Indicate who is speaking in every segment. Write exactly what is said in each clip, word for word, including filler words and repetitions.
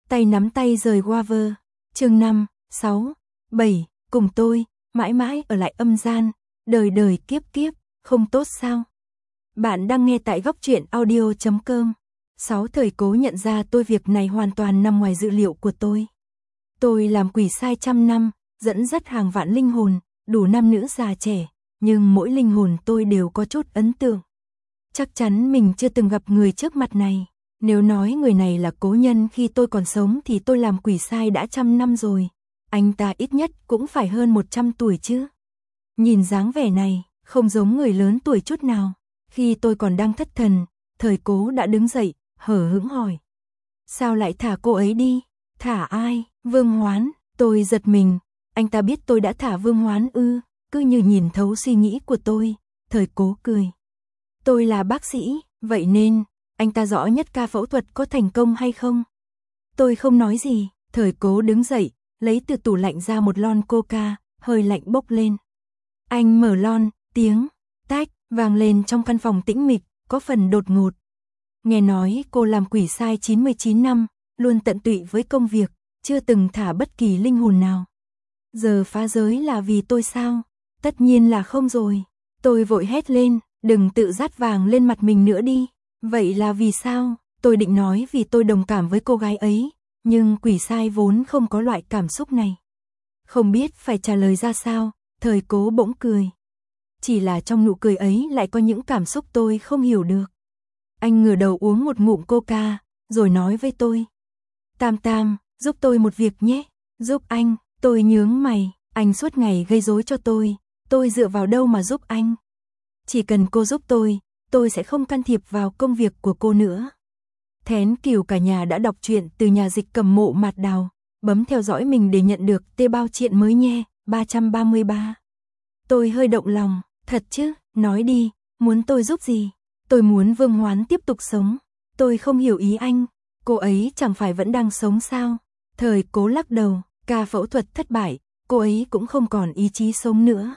Speaker 1: tay nắm tay rời Waver. Chương năm, sáu, bảy, cùng tôi, mãi mãi ở lại âm gian, đời đời kiếp kiếp, không tốt sao? Bạn đang nghe tại góc truyện audio chấm com. sáu Thời Cố nhận ra tôi việc này hoàn toàn nằm ngoài dự liệu của tôi. Tôi làm quỷ sai trăm năm, dẫn dắt hàng vạn linh hồn, đủ nam nữ già trẻ, nhưng mỗi linh hồn tôi đều có chút ấn tượng. Chắc chắn mình chưa từng gặp người trước mặt này. Nếu nói người này là cố nhân khi tôi còn sống thì tôi làm quỷ sai đã trăm năm rồi. Anh ta ít nhất cũng phải hơn một trăm tuổi chứ. Nhìn dáng vẻ này, không giống người lớn tuổi chút nào. Khi tôi còn đang thất thần, Thời Cố đã đứng dậy, hở hững hỏi. Sao lại thả cô ấy đi? Thả ai? Vương Hoán. Tôi giật mình. Anh ta biết tôi đã thả Vương Hoán ư? Cứ như nhìn thấu suy nghĩ của tôi. Thời Cố cười. Tôi là bác sĩ, vậy nên, anh ta rõ nhất ca phẫu thuật có thành công hay không? Tôi không nói gì. Thời Cố đứng dậy, lấy từ tủ lạnh ra một lon coca, hơi lạnh bốc lên. Anh mở lon, tiếng tách vang lên trong căn phòng tĩnh mịch, có phần đột ngột. Nghe nói cô làm quỷ sai chín mươi chín năm, luôn tận tụy với công việc, chưa từng thả bất kỳ linh hồn nào. Giờ phá giới là vì tôi sao? Tất nhiên là không rồi. Tôi vội hét lên, đừng tự dát vàng lên mặt mình nữa đi. Vậy là vì sao? Tôi định nói vì tôi đồng cảm với cô gái ấy, nhưng quỷ sai vốn không có loại cảm xúc này. Không biết phải trả lời ra sao, Thời Cố bỗng cười. Chỉ là trong nụ cười ấy lại có những cảm xúc tôi không hiểu được. Anh ngửa đầu uống một ngụm coca, rồi nói với tôi. Tam Tam, giúp tôi một việc nhé. Giúp anh? Tôi nhướng mày. Anh suốt ngày gây rối cho tôi, tôi dựa vào đâu mà giúp anh? Chỉ cần cô giúp tôi, tôi sẽ không can thiệp vào công việc của cô nữa. Thén Kiều cả nhà đã đọc truyện từ nhà dịch Cầm Mộ Mạt Đào. Bấm theo dõi mình để nhận được tê bao truyện mới nhé. ba trăm ba mươi ba. Tôi hơi động lòng. Thật chứ? Nói đi, muốn tôi giúp gì? Tôi muốn Vương Hoán tiếp tục sống. Tôi không hiểu ý anh. Cô ấy chẳng phải vẫn đang sống sao? Thời Cố lắc đầu. Ca phẫu thuật thất bại, cô ấy cũng không còn ý chí sống nữa.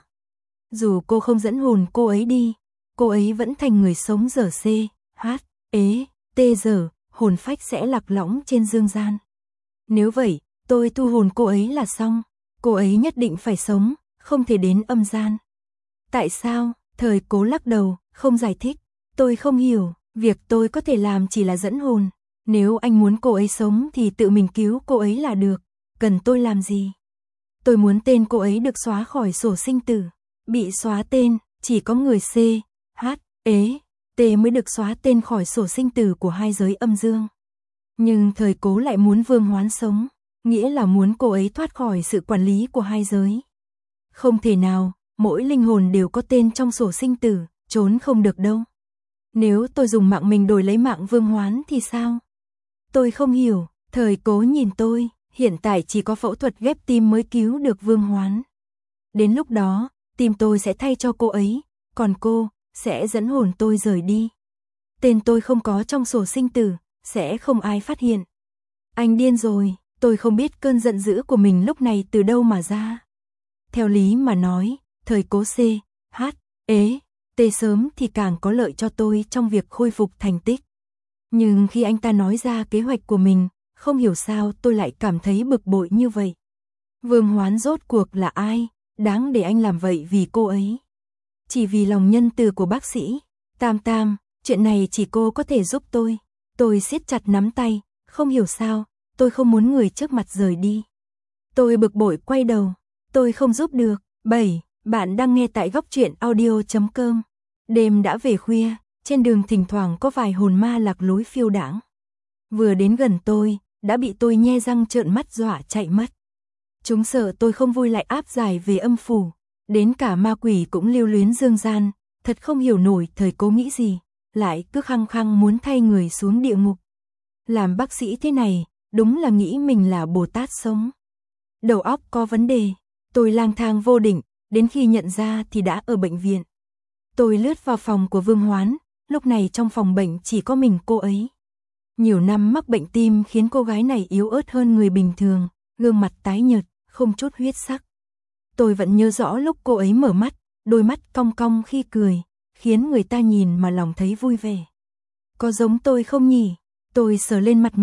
Speaker 1: Dù cô không dẫn hồn cô ấy đi, cô ấy vẫn thành người sống giờ C, H, ế, tê giờ, hồn phách sẽ lạc lõng trên dương gian. Nếu vậy, tôi thu hồn cô ấy là xong. Cô ấy nhất định phải sống, không thể đến âm gian. Tại sao? Thời Cố lắc đầu, không giải thích. Tôi không hiểu, việc tôi có thể làm chỉ là dẫn hồn. Nếu anh muốn cô ấy sống thì tự mình cứu cô ấy là được. Cần tôi làm gì? Tôi muốn tên cô ấy được xóa khỏi sổ sinh tử. Bị xóa tên, chỉ có người C, H, ế, T mới được xóa tên khỏi sổ sinh tử của hai giới âm dương. Nhưng Thời Cố lại muốn Vương Hoán sống, nghĩa là muốn cô ấy thoát khỏi sự quản lý của hai giới. Không thể nào, mỗi linh hồn đều có tên trong sổ sinh tử, trốn không được đâu. Nếu tôi dùng mạng mình đổi lấy mạng Vương Hoán thì sao? Tôi không hiểu. Thời Cố nhìn tôi. Hiện tại chỉ có phẫu thuật ghép tim mới cứu được Vương Hoán. Đến lúc đó, tim tôi sẽ thay cho cô ấy, còn cô sẽ dẫn hồn tôi rời đi. Tên tôi không có trong sổ sinh tử, sẽ không ai phát hiện. Anh điên rồi, tôi không biết cơn giận dữ của mình lúc này từ đâu mà ra. Theo lý mà nói, Thời Cố C, H, ế, T sớm thì càng có lợi cho tôi trong việc khôi phục thành tích. Nhưng khi anh ta nói ra kế hoạch của mình, không hiểu sao tôi lại cảm thấy bực bội như vậy. Vương Hoán rốt cuộc là ai, đáng để anh làm vậy vì cô ấy? Chỉ vì lòng nhân từ của bác sĩ. Tam Tam, chuyện này chỉ cô có thể giúp tôi. Tôi siết chặt nắm tay, không hiểu sao, tôi không muốn người trước mặt rời đi. Tôi bực bội quay đầu, tôi không giúp được. bảy. Bạn đang nghe tại góc truyện audio chấm com. Đêm đã về khuya, trên đường thỉnh thoảng có vài hồn ma lạc lối phiêu đãng. Vừa đến gần tôi, đã bị tôi nhe răng trợn mắt dọa chạy mất. Chúng sợ tôi không vui lại áp giải về âm phủ, đến cả ma quỷ cũng lưu luyến dương gian, thật không hiểu nổi Thời Cố nghĩ gì, lại cứ khăng khăng muốn thay người xuống địa ngục. Làm bác sĩ thế này, đúng là nghĩ mình là Bồ Tát sống. Đầu óc có vấn đề, tôi lang thang vô định, đến khi nhận ra thì đã ở bệnh viện. Tôi lướt vào phòng của Vương Hoán, lúc này trong phòng bệnh chỉ có mình cô ấy. Nhiều năm mắc bệnh tim khiến cô gái này yếu ớt hơn người bình thường, gương mặt tái nhợt, không chút huyết sắc. Tôi vẫn nhớ rõ lúc cô ấy mở mắt, đôi mắt cong cong khi cười, khiến người ta nhìn mà lòng thấy vui vẻ. Có giống tôi không nhỉ? Tôi sờ lên mặt mình,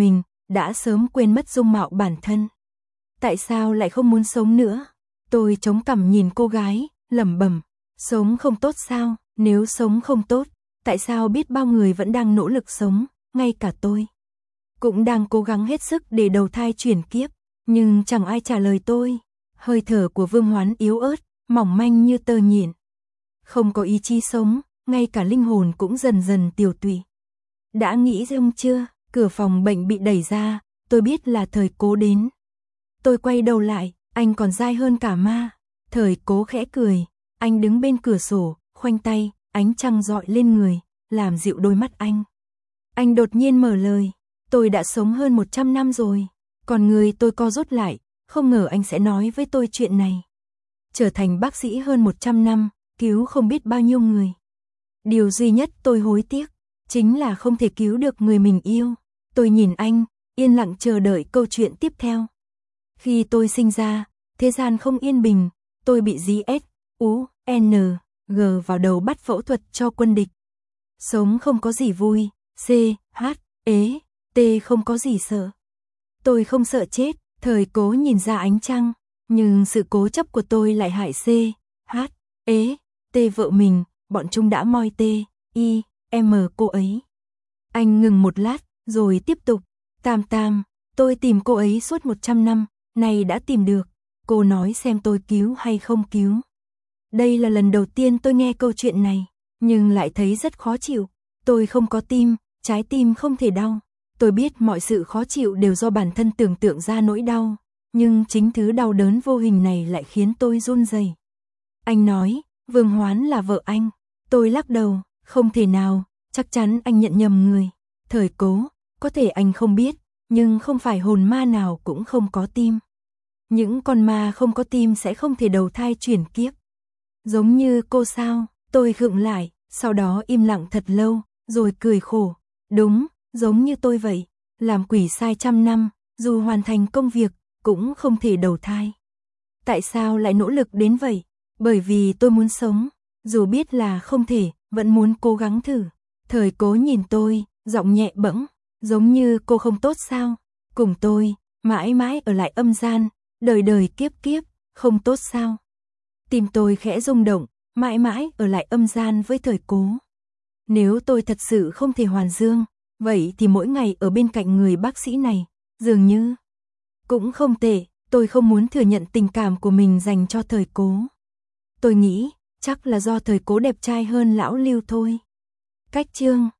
Speaker 1: đã sớm quên mất dung mạo bản thân. Tại sao lại không muốn sống nữa? Tôi chống cằm nhìn cô gái, lẩm bẩm, sống không tốt sao? Nếu sống không tốt, tại sao biết bao người vẫn đang nỗ lực sống, ngay cả tôi cũng đang cố gắng hết sức để đầu thai chuyển kiếp, nhưng chẳng ai trả lời tôi. Hơi thở của Vương Hoán yếu ớt, mỏng manh như tơ nhện. Không có ý chí sống, ngay cả linh hồn cũng dần dần tiều tụy. Đã nghĩ xong chưa? Cửa phòng bệnh bị đẩy ra, tôi biết là Thời Cố đến. Tôi quay đầu lại, anh còn dai hơn cả ma. Thời Cố khẽ cười, anh đứng bên cửa sổ, khoanh tay, ánh trăng rọi lên người, làm dịu đôi mắt anh. Anh đột nhiên mở lời, tôi đã sống hơn một trăm năm rồi. Còn người tôi co rút lại, không ngờ anh sẽ nói với tôi chuyện này. Trở thành bác sĩ hơn một trăm năm, cứu không biết bao nhiêu người. Điều duy nhất tôi hối tiếc, chính là không thể cứu được người mình yêu. Tôi nhìn anh, yên lặng chờ đợi câu chuyện tiếp theo. Khi tôi sinh ra, thế gian không yên bình, tôi bị giê ét, U, N, G vào đầu bắt phẫu thuật cho quân địch. Sống không có gì vui, C, H, ế, T không có gì sợ. Tôi không sợ chết, Thời Cố nhìn ra ánh trăng, nhưng sự cố chấp của tôi lại hại C, H, ế, T vợ mình, bọn chúng đã moi T, I, M cô ấy. Anh ngừng một lát, rồi tiếp tục, Tam Tam, tôi tìm cô ấy suốt một trăm năm, nay đã tìm được, cô nói xem tôi cứu hay không cứu. Đây là lần đầu tiên tôi nghe câu chuyện này, nhưng lại thấy rất khó chịu. Tôi không có tim, trái tim không thể đau. Tôi biết mọi sự khó chịu đều do bản thân tưởng tượng ra nỗi đau, nhưng chính thứ đau đớn vô hình này lại khiến tôi run rẩy. Anh nói, Vương Hoán là vợ anh. Tôi lắc đầu, không thể nào, chắc chắn anh nhận nhầm người. Thời Cố, có thể anh không biết, nhưng không phải hồn ma nào cũng không có tim. Những con ma không có tim sẽ không thể đầu thai chuyển kiếp. Giống như cô sao? Tôi khựng lại, sau đó im lặng thật lâu, rồi cười khổ. Đúng, giống như tôi vậy, làm quỷ sai trăm năm, dù hoàn thành công việc, cũng không thể đầu thai. Tại sao lại nỗ lực đến vậy? Bởi vì tôi muốn sống, dù biết là không thể, vẫn muốn cố gắng thử. Thời Cố nhìn tôi, giọng nhẹ bẫng, giống như cô không tốt sao? Cùng tôi, mãi mãi ở lại âm gian, đời đời kiếp kiếp, không tốt sao? Tim tôi khẽ rung động, mãi mãi ở lại âm gian với Thời Cố. Nếu tôi thật sự không thể hoàn dương, vậy thì mỗi ngày ở bên cạnh người bác sĩ này, dường như cũng không tệ. Tôi không muốn thừa nhận tình cảm của mình dành cho Thời Cố. Tôi nghĩ, chắc là do Thời Cố đẹp trai hơn lão Lưu thôi. Cách chương